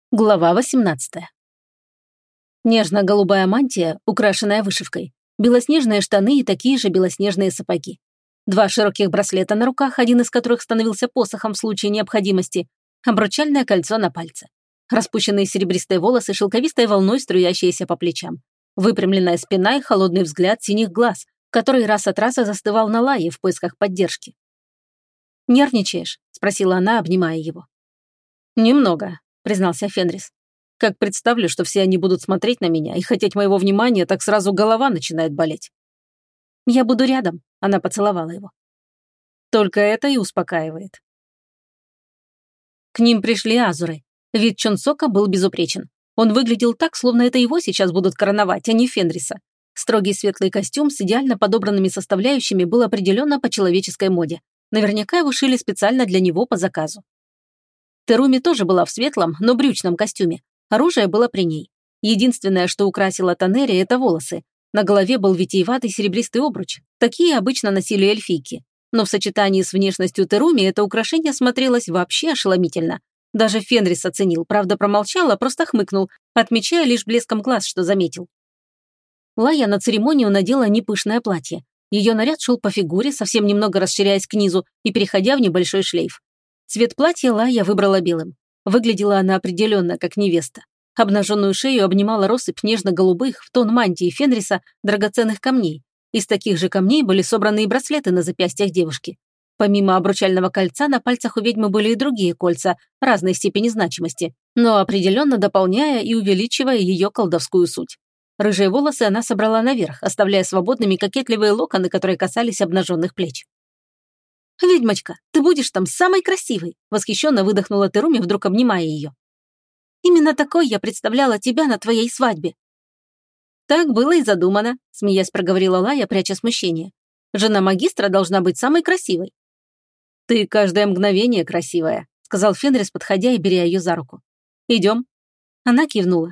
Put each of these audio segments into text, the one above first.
Глава 18. Нежно-голубая мантия, украшенная вышивкой, белоснежные штаны и такие же белоснежные сапоги. Два широких браслета на руках, один из которых становился посохом в случае необходимости, обручальное кольцо на пальце. Распущенные серебристые волосы шелковистой волной, струящиеся по плечам. Выпрямленная спина и холодный взгляд синих глаз, который раз от раза застывал на Лае в поисках поддержки. «Нервничаешь?» – спросила она, обнимая его. «Немного», — признался Фенрис. «Как представлю, что все они будут смотреть на меня и хотеть моего внимания, так сразу голова начинает болеть». «Я буду рядом», — она поцеловала его. Только это и успокаивает. К ним пришли азуры. Вид Чонсока был безупречен. Он выглядел так, словно это его сейчас будут короновать, а не Фенриса. Строгий светлый костюм с идеально подобранными составляющими был определенно по человеческой моде. Наверняка его шили специально для него по заказу. Теруми тоже была в светлом, но брючном костюме. Оружие было при ней. Единственное, что украсило Танери, это волосы. На голове был витиеватый серебристый обруч. Такие обычно носили эльфийки. Но в сочетании с внешностью Теруми это украшение смотрелось вообще ошеломительно. Даже Фенрис оценил, правда промолчал, а просто хмыкнул, отмечая лишь блеском глаз, что заметил. Лая на церемонию надела непышное платье. Ее наряд шел по фигуре, совсем немного расширяясь к низу и переходя в небольшой шлейф. Цвет платья Лая выбрала белым. Выглядела она определенно как невеста. Обнаженную шею обнимала россыпь нежно-голубых, в тон мантии Фенриса, драгоценных камней. Из таких же камней были собраны и браслеты на запястьях девушки. Помимо обручального кольца, на пальцах у ведьмы были и другие кольца разной степени значимости, но определенно дополняя и увеличивая ее колдовскую суть. Рыжие волосы она собрала наверх, оставляя свободными кокетливые локоны, которые касались обнаженных плеч. «Ведьмочка, ты будешь там самой красивой!» – восхищенно выдохнула Теруми, вдруг обнимая ее. «Именно такой я представляла тебя на твоей свадьбе». «Так было и задумано», – смеясь проговорила Лая, пряча смущение. «Жена магистра должна быть самой красивой». «Ты каждое мгновение красивая», – сказал Фенрис, подходя и беря ее за руку. «Идем». Она кивнула.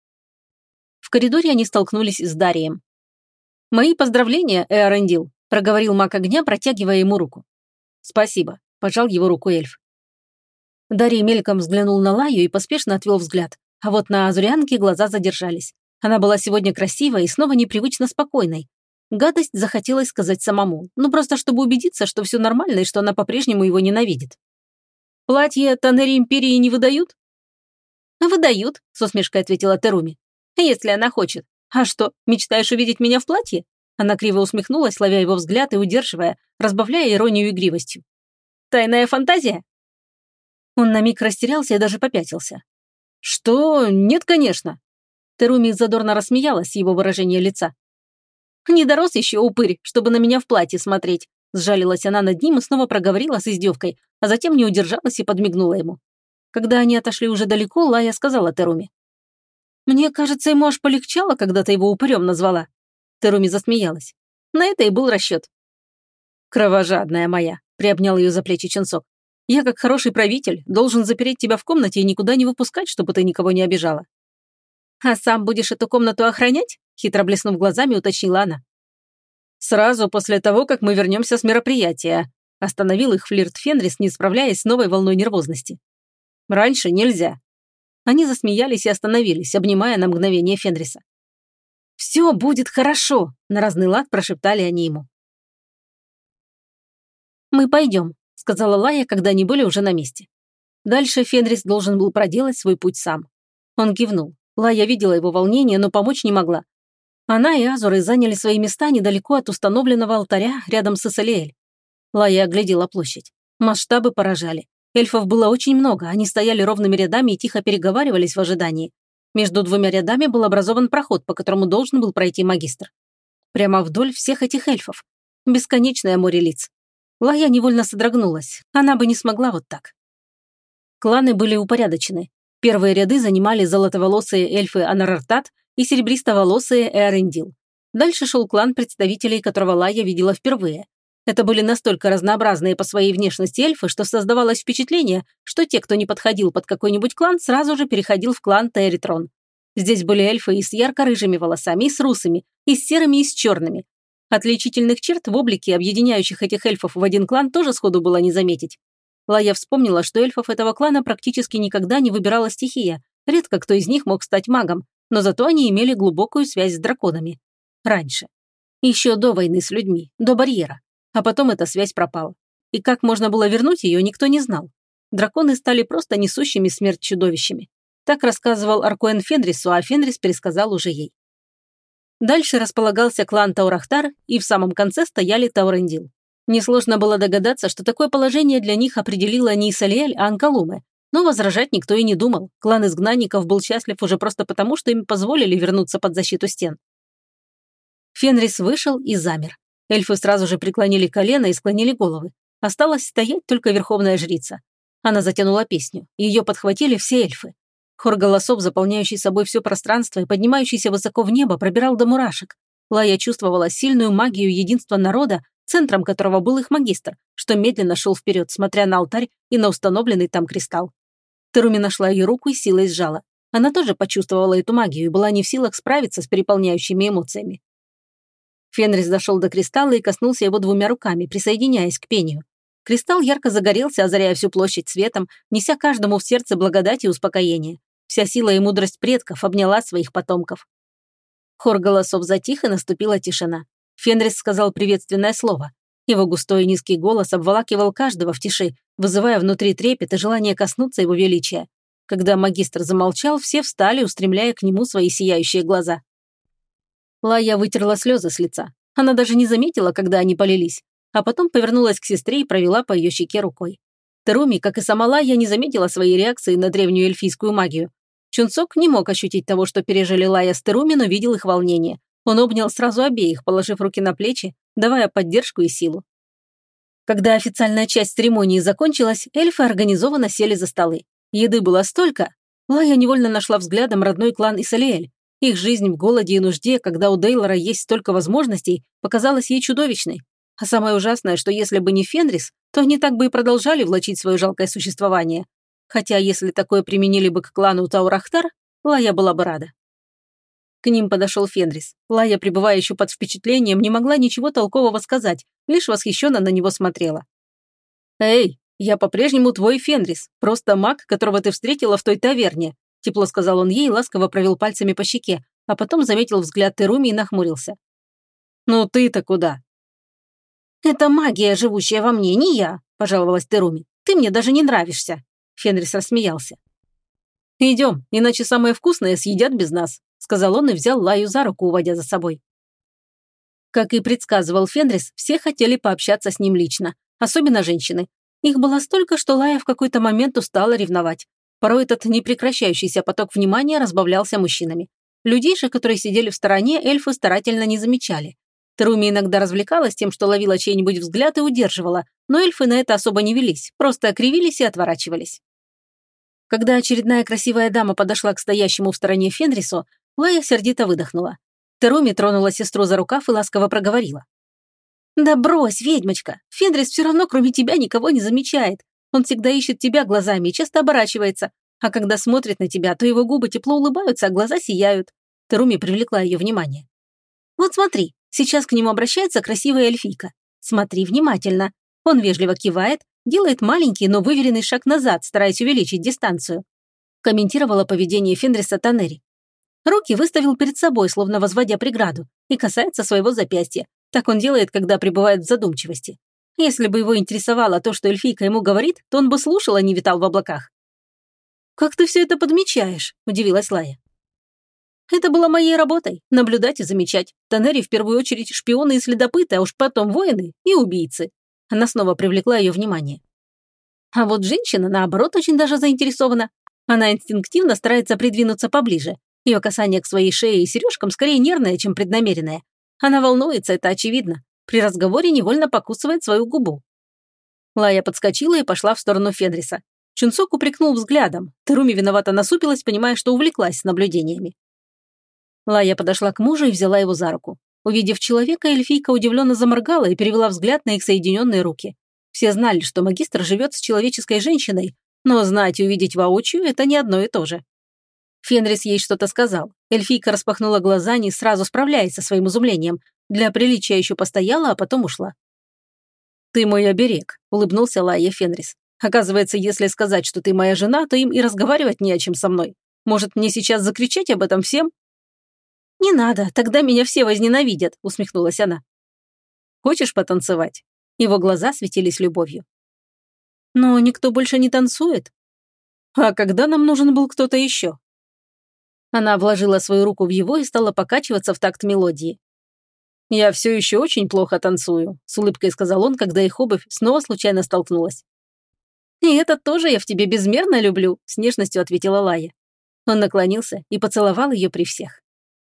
В коридоре они столкнулись с Дарием. «Мои поздравления, Эарендил», – проговорил маг огня, протягивая ему руку. «Спасибо», – пожал его руку эльф. Дарий мельком взглянул на Лаю и поспешно отвел взгляд, а вот на азурианке глаза задержались. Она была сегодня красивой и снова непривычно спокойной. Гадость захотелось сказать самому, просто чтобы убедиться, что все нормально и что она по-прежнему его ненавидит. «Платье Танери Империи не выдают?» «Выдают», – с усмешкой ответила Теруми. «Если она хочет. А что, мечтаешь увидеть меня в платье?» Она криво усмехнулась, ловя его взгляд и удерживая, разбавляя иронию игривостью. «Тайная фантазия?» Он на миг растерялся и даже попятился. «Что? Нет, конечно». Теруми задорно рассмеялась с его выражения лица. «Не дорос еще упырь, чтобы на меня в платье смотреть», сжалилась она над ним и снова проговорила с издевкой, а затем не удержалась и подмигнула ему. Когда они отошли уже далеко, Лая сказала Теруми. «Мне кажется, ему аж полегчало, когда ты его упырем назвала». Теруми засмеялась. На это и был расчет. «Кровожадная моя», – приобнял ее за плечи Чонсок. «Я, как хороший правитель, должен запереть тебя в комнате и никуда не выпускать, чтобы ты никого не обижала». «А сам будешь эту комнату охранять?» – хитро блеснув глазами, уточнила она. «Сразу после того, как мы вернемся с мероприятия», – остановил их флирт Фенрис, не справляясь с новой волной нервозности. «Раньше нельзя». Они засмеялись и остановились, обнимая на мгновение Фенриса. «Все будет хорошо», – на разный лад прошептали они ему. «Мы пойдем», – сказала Лая, когда они были уже на месте. Дальше Фенрис должен был проделать свой путь сам. Он кивнул. Лая видела его волнение, но помочь не могла. Она и Азуры заняли свои места недалеко от установленного алтаря рядом с Исалиэль. Лая оглядела площадь. Масштабы поражали. Эльфов было очень много, они стояли ровными рядами и тихо переговаривались в ожидании. Между двумя рядами был образован проход, по которому должен был пройти магистр. Прямо вдоль всех этих эльфов. Бесконечное море лиц. Лая невольно содрогнулась. Она бы не смогла вот так. Кланы были упорядочены. Первые ряды занимали золотоволосые эльфы Анарартат и серебристоволосые Эарендил. Дальше шел клан, представителей которого Лая видела впервые. Это были настолько разнообразные по своей внешности эльфы, что создавалось впечатление, что те, кто не подходил под какой-нибудь клан, сразу же переходил в клан Теритрон. Здесь были эльфы и с ярко-рыжими волосами, и с русыми, и с серыми, и с черными. Отличительных черт в облике, объединяющих этих эльфов в один клан, тоже сходу было не заметить. Лая вспомнила, что эльфов этого клана практически никогда не выбирала стихия, Редко кто из них мог стать магом, но зато они имели глубокую связь с драконами. Раньше. Еще до войны с людьми, до барьера. А потом эта связь пропала. И как можно было вернуть ее, никто не знал. Драконы стали просто несущими смерть чудовищами. Так рассказывал Аркуэн Фенрису, а Фенрис пересказал уже ей. Дальше располагался клан Таурахтар, и в самом конце стояли Таурендил. Несложно было догадаться, что такое положение для них определила не Исалиэль, а Анкалуме. Но возражать никто и не думал. Клан изгнанников был счастлив уже просто потому, что им позволили вернуться под защиту стен. Фенрис вышел и замер. Эльфы сразу же преклонили колено и склонили головы. Осталась стоять только верховная жрица. Она затянула песню. Ее подхватили все эльфы. Хор голосов, заполняющий собой все пространство и поднимающийся высоко в небо, пробирал до мурашек. Лая чувствовала сильную магию единства народа, центром которого был их магистр, что медленно шел вперед, смотря на алтарь и на установленный там кристалл. Теруми нашла ее руку и силой сжала. Она тоже почувствовала эту магию и была не в силах справиться с переполняющими эмоциями. Фенрис дошел до кристалла и коснулся его двумя руками, присоединяясь к пению. Кристалл ярко загорелся, озаряя всю площадь светом, неся каждому в сердце благодать и успокоение. Вся сила и мудрость предков обняла своих потомков. Хор голосов затих, и наступила тишина. Фенрис сказал приветственное слово. Его густой и низкий голос обволакивал каждого в тиши, вызывая внутри трепет и желание коснуться его величия. Когда магистр замолчал, все встали, устремляя к нему свои сияющие глаза. Лая вытерла слезы с лица. Она даже не заметила, когда они полились, а потом повернулась к сестре и провела по ее щеке рукой. Теруми, как и сама Лая, не заметила своей реакции на древнюю эльфийскую магию. Чунцок не мог ощутить того, что пережили Лая с Теруми, но видел их волнение. Он обнял сразу обеих, положив руки на плечи, давая поддержку и силу. Когда официальная часть церемонии закончилась, эльфы организованно сели за столы. Еды было столько. Лая невольно нашла взглядом родной клан Исалиэль. Их жизнь в голоде и нужде, когда у Дейлора есть столько возможностей, показалась ей чудовищной. А самое ужасное, что если бы не Фенрис, то они так бы и продолжали влачить свое жалкое существование. Хотя если такое применили бы к клану Таурахтар, Лая была бы рада. К ним подошел Фенрис. Лая, пребывая еще под впечатлением, не могла ничего толкового сказать, лишь восхищенно на него смотрела. «Эй, я по-прежнему твой Фенрис, просто маг, которого ты встретила в той таверне», тепло сказал он ей и ласково провел пальцами по щеке, а потом заметил взгляд Теруми и нахмурился. «Ну ты-то куда?» «Это магия, живущая во мне, не я», – пожаловалась Теруми. «Ты мне даже не нравишься». Фенрис рассмеялся. «Идем, иначе самое вкусное съедят без нас», – сказал он и взял Лаю за руку, уводя за собой. Как и предсказывал Фенрис, все хотели пообщаться с ним лично, особенно женщины. Их было столько, что Лая в какой-то момент устала ревновать. Порой этот непрекращающийся поток внимания разбавлялся мужчинами. Людей же, которые сидели в стороне, эльфы старательно не замечали. Теруми иногда развлекалась тем, что ловила чей-нибудь взгляд и удерживала, но эльфы на это особо не велись, просто окривились и отворачивались. Когда очередная красивая дама подошла к стоящему в стороне Фенрису, Лая сердито выдохнула. Теруми тронула сестру за рукав и ласково проговорила. «Да брось, ведьмочка, Фенрис все равно кроме тебя никого не замечает. Он всегда ищет тебя глазами и часто оборачивается, а когда смотрит на тебя, то его губы тепло улыбаются, а глаза сияют». Теруми привлекла ее внимание. «Вот смотри, сейчас к нему обращается красивая эльфийка. Смотри внимательно». Он вежливо кивает, делает маленький, но выверенный шаг назад, стараясь увеличить дистанцию. Комментировала поведение Фенриса Танери. Руки выставил перед собой, словно возводя преграду, и касается своего запястья. Так он делает, когда пребывает в задумчивости. Если бы его интересовало то, что эльфийка ему говорит, то он бы слушал, а не витал в облаках. «Как ты все это подмечаешь?» – удивилась Лая. «Это было моей работой – наблюдать и замечать. Танери в первую очередь шпионы и следопыты, а уж потом воины и убийцы». Она снова привлекла ее внимание. А вот женщина, наоборот, очень даже заинтересована. Она инстинктивно старается придвинуться поближе. Ее касание к своей шее и сережкам скорее нервное, чем преднамеренное. Она волнуется, это очевидно. При разговоре невольно покусывает свою губу. Лая подскочила и пошла в сторону Фенриса. Чунцок упрекнул взглядом. Теруми виновато насупилась, понимая, что увлеклась наблюдениями. Лая подошла к мужу и взяла его за руку. Увидев человека, эльфийка удивленно заморгала и перевела взгляд на их соединенные руки. Все знали, что магистр живет с человеческой женщиной, но знать и увидеть воочию – это не одно и то же. Фенрис ей что-то сказал. Эльфийка распахнула глаза, не сразу справляясь со своим изумлением. Для приличия еще постояла, а потом ушла. «Ты мой оберег», – улыбнулся Лайя Фенрис. «Оказывается, если сказать, что ты моя жена, то им и разговаривать не о чем со мной. Может, мне сейчас закричать об этом всем?» «Не надо, тогда меня все возненавидят», — усмехнулась она. «Хочешь потанцевать?» Его глаза светились любовью. «Но никто больше не танцует. А когда нам нужен был кто-то еще?» Она вложила свою руку в его и стала покачиваться в такт мелодии. «Я все еще очень плохо танцую», — с улыбкой сказал он, когда их обувь снова случайно столкнулась. «И это тоже я в тебе безмерно люблю», — с нежностью ответила Лая. Он наклонился и поцеловал ее при всех.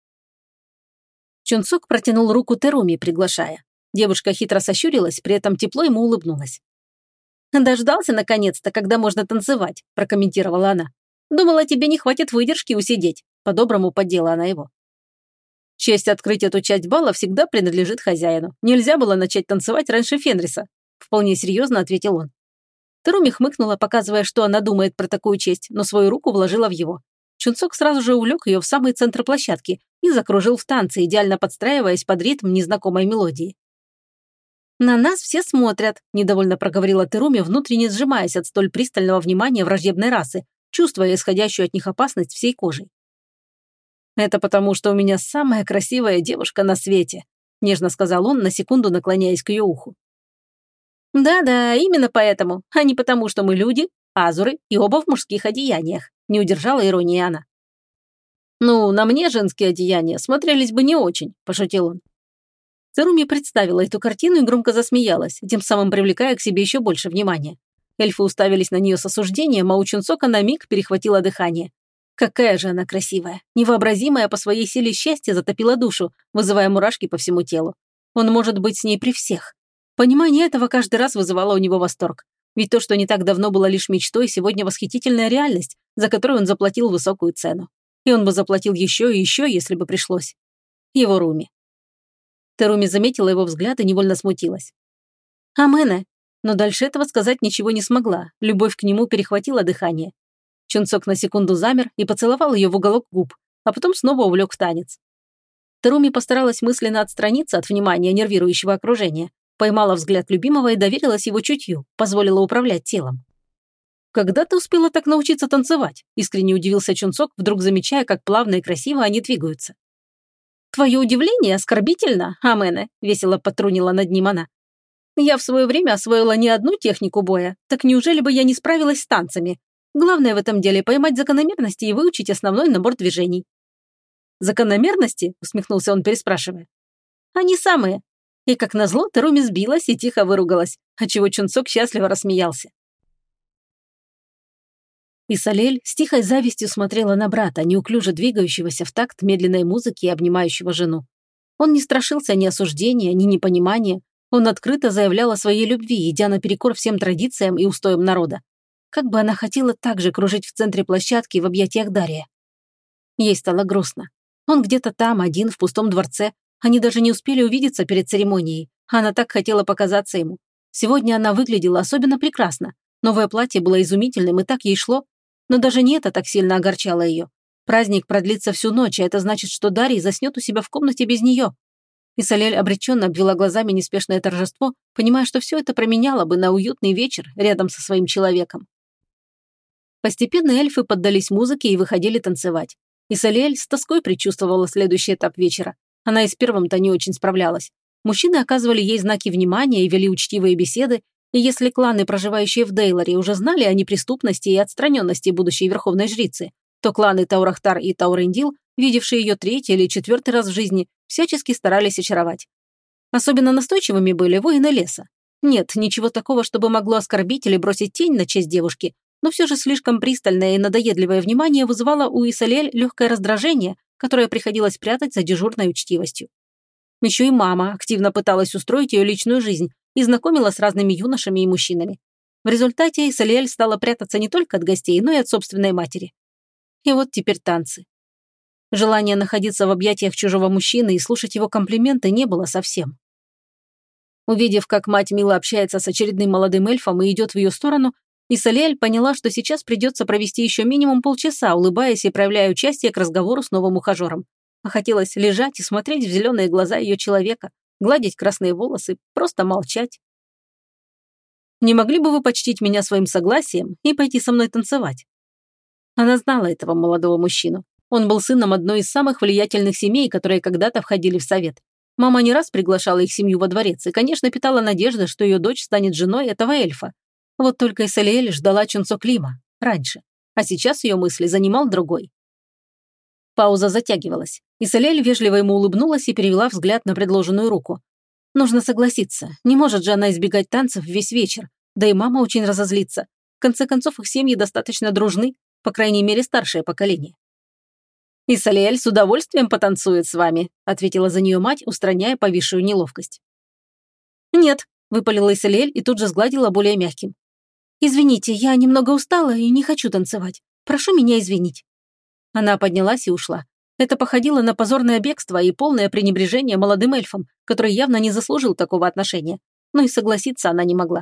Чунцок протянул руку Теруми, приглашая. Девушка хитро сощурилась, при этом тепло ему улыбнулась. «Дождался, наконец-то, когда можно танцевать», – прокомментировала она. «Думала, тебе не хватит выдержки усидеть», – по-доброму поддела она его. «Честь открыть эту часть бала всегда принадлежит хозяину. Нельзя было начать танцевать раньше Фенриса», – вполне серьезно ответил он. Теруми хмыкнула, показывая, что она думает про такую честь, но свою руку вложила в его. Чунцок сразу же увлек ее в самый центр площадки и закружил в танце, идеально подстраиваясь под ритм незнакомой мелодии. «На нас все смотрят», – недовольно проговорила Теруми, внутренне сжимаясь от столь пристального внимания враждебной расы, чувствуя исходящую от них опасность всей кожей. «Это потому, что у меня самая красивая девушка на свете», – нежно сказал он, на секунду наклоняясь к ее уху. «Да-да, именно поэтому, а не потому, что мы люди, азуры и оба в мужских одеяниях», – не удержала иронии она. «Ну, на мне женские одеяния смотрелись бы не очень», – пошутил он. Теруми представила эту картину и громко засмеялась, тем самым привлекая к себе еще больше внимания. Эльфы уставились на нее с осуждением, а у Чунцока на миг перехватило дыхание. Какая же она красивая, невообразимая по своей силе счастья затопила душу, вызывая мурашки по всему телу. Он может быть с ней при всех. Понимание этого каждый раз вызывало у него восторг. Ведь то, что не так давно было лишь мечтой, сегодня восхитительная реальность, за которую он заплатил высокую цену. И он бы заплатил еще и еще, если бы пришлось. Его Руми. Теруми заметила его взгляд и невольно смутилась. «Амене», но дальше этого сказать ничего не смогла, любовь к нему перехватила дыхание. Чунцок на секунду замер и поцеловал ее в уголок губ, а потом снова увлек в танец. Теруми постаралась мысленно отстраниться от внимания нервирующего окружения, поймала взгляд любимого и доверилась его чутью, позволила управлять телом. «Когда ты успела так научиться танцевать?» – искренне удивился Чунцок, вдруг замечая, как плавно и красиво они двигаются. «Твое удивление оскорбительно, Амене», – весело потрунила над ним она. «Я в свое время освоила не одну технику боя, так неужели бы я не справилась с танцами? Главное в этом деле поймать закономерности и выучить основной набор движений». «Закономерности?» – усмехнулся он, переспрашивая. «Они самые». И как назло Теруми сбилась и тихо выругалась, отчего Чунцок счастливо рассмеялся. Исалель с тихой завистью смотрела на брата, неуклюже двигающегося в такт медленной музыки и обнимающего жену. Он не страшился ни осуждения, ни непонимания. Он открыто заявлял о своей любви, идя наперекор всем традициям и устоям народа. Как бы она хотела так же кружить в центре площадки в объятиях Дария. Ей стало грустно. Он где-то там, один, в пустом дворце. Они даже не успели увидеться перед церемонией. Она так хотела показаться ему. Сегодня она выглядела особенно прекрасно. Новое платье было изумительным, и так ей шло. Но даже не это так сильно огорчало ее. Праздник продлится всю ночь, а это значит, что Дарий заснет у себя в комнате без нее. Исалель обреченно обвела глазами неспешное торжество, понимая, что все это променяло бы на уютный вечер рядом со своим человеком. Постепенно эльфы поддались музыке и выходили танцевать. Исалель с тоской предчувствовала следующий этап вечера. Она и с первым-то не очень справлялась. Мужчины оказывали ей знаки внимания и вели учтивые беседы, и если кланы, проживающие в Дейлоре, уже знали о неприступности и отстраненности будущей верховной жрицы, то кланы Таурахтар и Таурендил, видевшие ее третий или четвертый раз в жизни, всячески старались очаровать. Особенно настойчивыми были воины леса. Нет, ничего такого, чтобы могло оскорбить или бросить тень на честь девушки, но все же слишком пристальное и надоедливое внимание вызывало у Исалель легкое раздражение, которое приходилось прятать за дежурной учтивостью. Еще и мама активно пыталась устроить ее личную жизнь и знакомила с разными юношами и мужчинами. В результате Исалель стала прятаться не только от гостей, но и от собственной матери. И вот теперь танцы. Желания находиться в объятиях чужого мужчины и слушать его комплименты не было совсем. Увидев, как мать мило общается с очередным молодым эльфом и идет в ее сторону, Исалель поняла, что сейчас придется провести еще минимум полчаса, улыбаясь и проявляя участие к разговору с новым ухажером. А хотелось лежать и смотреть в зеленые глаза ее человека, гладить красные волосы, просто молчать. «Не могли бы вы почтить меня своим согласием и пойти со мной танцевать?» Она знала этого молодого мужчину. Он был сыном одной из самых влиятельных семей, которые когда-то входили в совет. Мама не раз приглашала их семью во дворец и, конечно, питала надежды, что ее дочь станет женой этого эльфа. Вот только Исалиэль ждала Чунцок Лима раньше, а сейчас ее мысли занимал другой. Пауза затягивалась. Исалиэль вежливо ему улыбнулась и перевела взгляд на предложенную руку. Нужно согласиться, не может же она избегать танцев весь вечер, да и мама очень разозлится. В конце концов, их семьи достаточно дружны, по крайней мере, старшее поколение. «Исалиэль с удовольствием потанцует с вами», ответила за нее мать, устраняя повисшую неловкость. «Нет», выпалила Исалиэль и тут же сгладила более мягким. «Извините, я немного устала и не хочу танцевать. Прошу меня извинить». Она поднялась и ушла. Это походило на позорное бегство и полное пренебрежение молодым эльфом, который явно не заслужил такого отношения. Но и согласиться она не могла.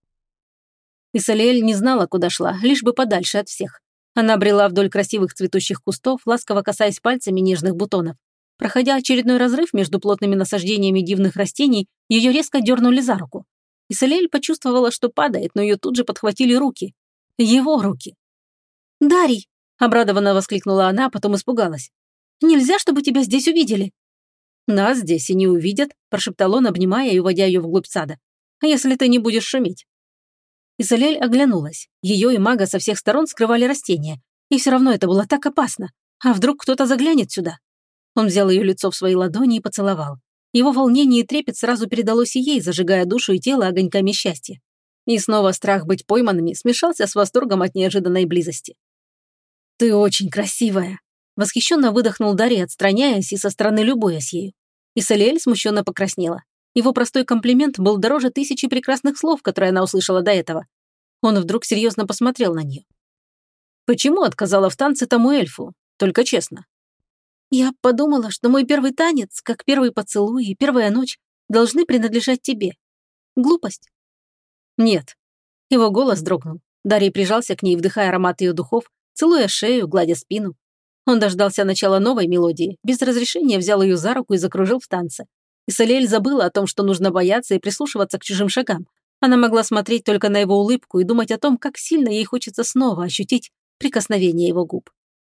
Исалиэль не знала, куда шла, лишь бы подальше от всех. Она брела вдоль красивых цветущих кустов, ласково касаясь пальцами нежных бутонов. Проходя очередной разрыв между плотными насаждениями дивных растений, ее резко дернули за руку. Исалиэль почувствовала, что падает, но ее тут же подхватили руки. Его руки. «Дарий!» – обрадованно воскликнула она, а потом испугалась. «Нельзя, чтобы тебя здесь увидели!» «Нас здесь и не увидят», – прошептал он, обнимая и уводя ее вглубь сада. «А если ты не будешь шуметь?» Исалиэль оглянулась. Ее и мага со всех сторон скрывали растения. И все равно это было так опасно. А вдруг кто-то заглянет сюда? Он взял ее лицо в свои ладони и поцеловал. Его волнение и трепет сразу передалось и ей, зажигая душу и тело огоньками счастья. И снова страх быть пойманными смешался с восторгом от неожиданной близости. «Ты очень красивая!» Восхищенно выдохнул Дарий, отстраняясь и со стороны любуясь ею. Исалиэль смущенно покраснела. Его простой комплимент был дороже 1000 прекрасных слов, которые она услышала до этого. Он вдруг серьезно посмотрел на нее. «Почему отказала в танце тому эльфу? Только честно». «Я подумала, что мой первый танец, как первый поцелуй и первая ночь, должны принадлежать тебе. Глупость?» «Нет». Его голос дрогнул. Дарий прижался к ней, вдыхая аромат ее духов, целуя шею, гладя спину. Он дождался начала новой мелодии, без разрешения взял ее за руку и закружил в танце. Исалиэль забыла о том, что нужно бояться и прислушиваться к чужим шагам. Она могла смотреть только на его улыбку и думать о том, как сильно ей хочется снова ощутить прикосновение его губ.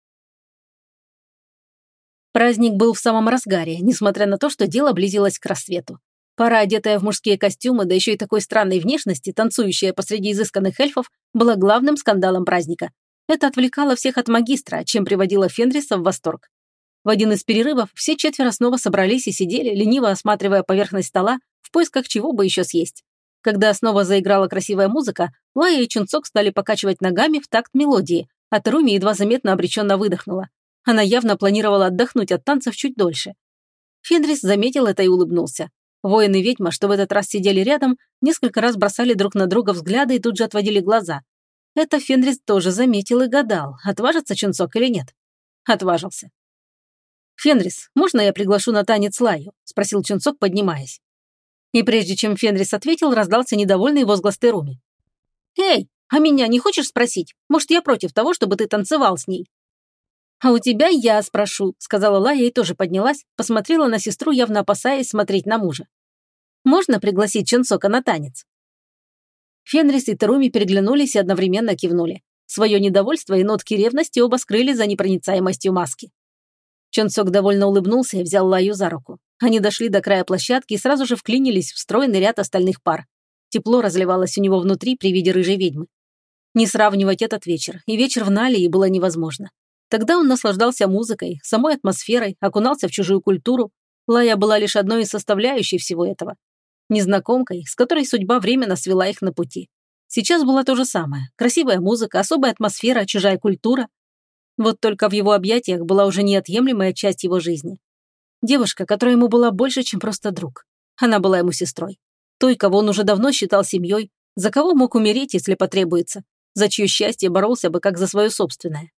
Праздник был в самом разгаре, несмотря на то, что дело близилось к рассвету. Пара, одетая в мужские костюмы, да еще и такой странной внешности, танцующая посреди изысканных эльфов, была главным скандалом праздника. Это отвлекало всех от магистра, чем приводило Фенриса в восторг. В один из перерывов все четверо снова собрались и сидели, лениво осматривая поверхность стола, в поисках чего бы еще съесть. Когда снова заиграла красивая музыка, Лая и Чунцок стали покачивать ногами в такт мелодии, а Теруми едва заметно обреченно выдохнула. Она явно планировала отдохнуть от танцев чуть дольше. Фенрис заметил это и улыбнулся. Воин и ведьма, что в этот раз сидели рядом, несколько раз бросали друг на друга взгляды и тут же отводили глаза. Это Фенрис тоже заметил и гадал, отважится Чунцок или нет. Отважился. «Фенрис, можно я приглашу на танец Лаю?» – спросил Чунцок, поднимаясь. И прежде чем Фенрис ответил, раздался недовольный возглас Теруми. «Эй, а меня не хочешь спросить? Может, я против того, чтобы ты танцевал с ней?» «А у тебя я спрошу», – сказала Лая и тоже поднялась, посмотрела на сестру, явно опасаясь смотреть на мужа. «Можно пригласить Чунцока на танец?» Фенрис и Теруми переглянулись и одновременно кивнули. Свое недовольство и нотки ревности оба скрыли за непроницаемостью маски. Чунцок довольно улыбнулся и взял Лаю за руку. Они дошли до края площадки и сразу же вклинились в стройный ряд остальных пар. Тепло разливалось у него внутри при виде рыжей ведьмы. Не сравнивать этот вечер и вечер в Налии было невозможно. Тогда он наслаждался музыкой, самой атмосферой, окунался в чужую культуру. Лая была лишь одной из составляющих всего этого. Незнакомкой, с которой судьба временно свела их на пути. Сейчас было то же самое. Красивая музыка, особая атмосфера, чужая культура. Вот только в его объятиях была уже неотъемлемая часть его жизни. Девушка, которая ему была больше, чем просто друг. Она была ему сестрой. Той, кого он уже давно считал семьей, за кого мог умереть, если потребуется, за чье счастье боролся бы как за свое собственное.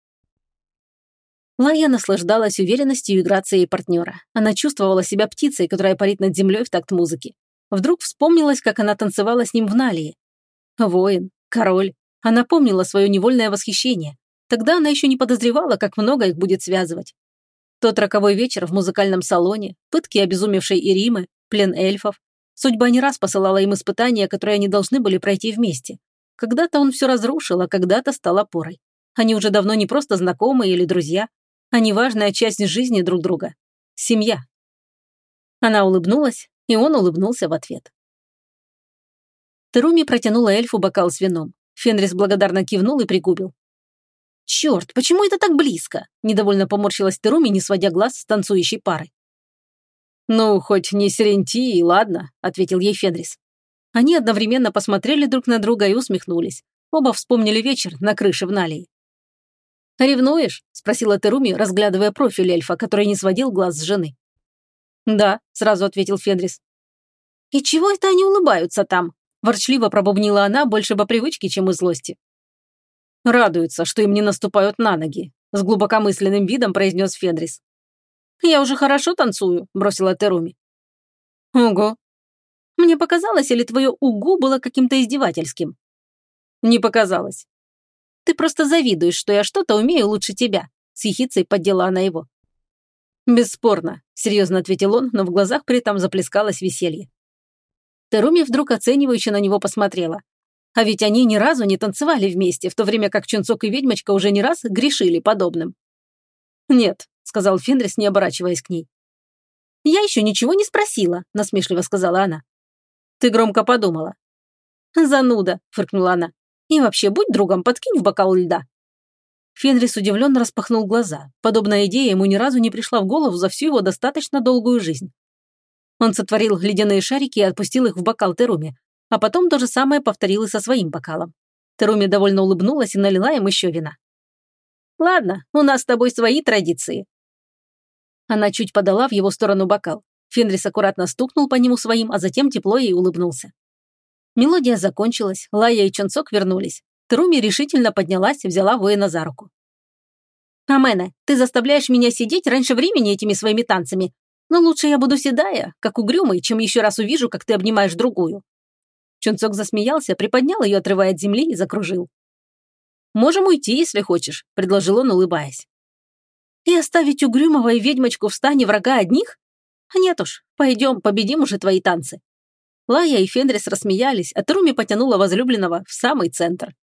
Лая наслаждалась уверенностью и грацией партнера. Она чувствовала себя птицей, которая парит над землей в такт музыки. Вдруг вспомнилось, как она танцевала с ним в Налии. Воин, король. Она помнила свое невольное восхищение. Тогда она еще не подозревала, как много их будет связывать. Тот роковой вечер в музыкальном салоне, пытки обезумевшей Иримы, плен эльфов. Судьба не раз посылала им испытания, которые они должны были пройти вместе. Когда-то он все разрушил, а когда-то стал опорой. Они уже давно не просто знакомые или друзья. Они важная часть жизни друг друга. Семья. Она улыбнулась, и он улыбнулся в ответ. Теруми протянула эльфу бокал с вином. Фенрис благодарно кивнул и пригубил. «Черт, почему это так близко?» – недовольно поморщилась Теруми, не сводя глаз с танцующей пары. «Ну, хоть не Серентии, ладно», – ответил ей Фенрис. Они одновременно посмотрели друг на друга и усмехнулись. Оба вспомнили вечер на крыше в Налии. «Ревнуешь?» – спросила Теруми, разглядывая профиль эльфа, который не сводил глаз с жены. «Да», – сразу ответил Фенрис. «И чего это они улыбаются там?» – ворчливо пробубнила она, больше по привычке, чем из злости. «Радуются, что им не наступают на ноги», – с глубокомысленным видом произнес Фенрис. «Я уже хорошо танцую», – бросила Теруми. «Ого. Мне показалось, или твое «угу» было каким-то издевательским?» «Не показалось». «Ты просто завидуешь, что я что-то умею лучше тебя», – с ехицей поддела она его. «Бесспорно», – серьезно ответил он, но в глазах при этом заплескалось веселье. Теруми вдруг оценивающе на него посмотрела. А ведь они ни разу не танцевали вместе, в то время как Чунцок и ведьмочка уже не раз грешили подобным. «Нет», — сказал Фенрис, не оборачиваясь к ней. «Я еще ничего не спросила», — насмешливо сказала она. «Ты громко подумала». «Зануда», — фыркнула она. «И вообще, будь другом, подкинь в бокал льда». Фенрис удивленно распахнул глаза. Подобная идея ему ни разу не пришла в голову за всю его достаточно долгую жизнь. Он сотворил ледяные шарики и отпустил их в бокал Теруми, а потом то же самое повторил и со своим бокалом. Теруми довольно улыбнулась и налила им еще вина. «Ладно, у нас с тобой свои традиции». Она чуть подала в его сторону бокал. Фенрис аккуратно стукнул по нему своим, а затем тепло ей улыбнулся. Мелодия закончилась, Лая и Чунцок вернулись. Теруми решительно поднялась и взяла воина за руку. «Амене, ты заставляешь меня сидеть раньше времени этими своими танцами, но лучше я буду седая, как угрюмый, чем еще раз увижу, как ты обнимаешь другую». Чунцок засмеялся, приподнял ее, отрывая от земли, и закружил. «Можем уйти, если хочешь», – предложил он, улыбаясь. «И оставить угрюмого и ведьмочку в стане врага одних? Нет уж, пойдем, победим уже твои танцы». Лая и Фенрис рассмеялись, а Теруми потянула возлюбленного в самый центр.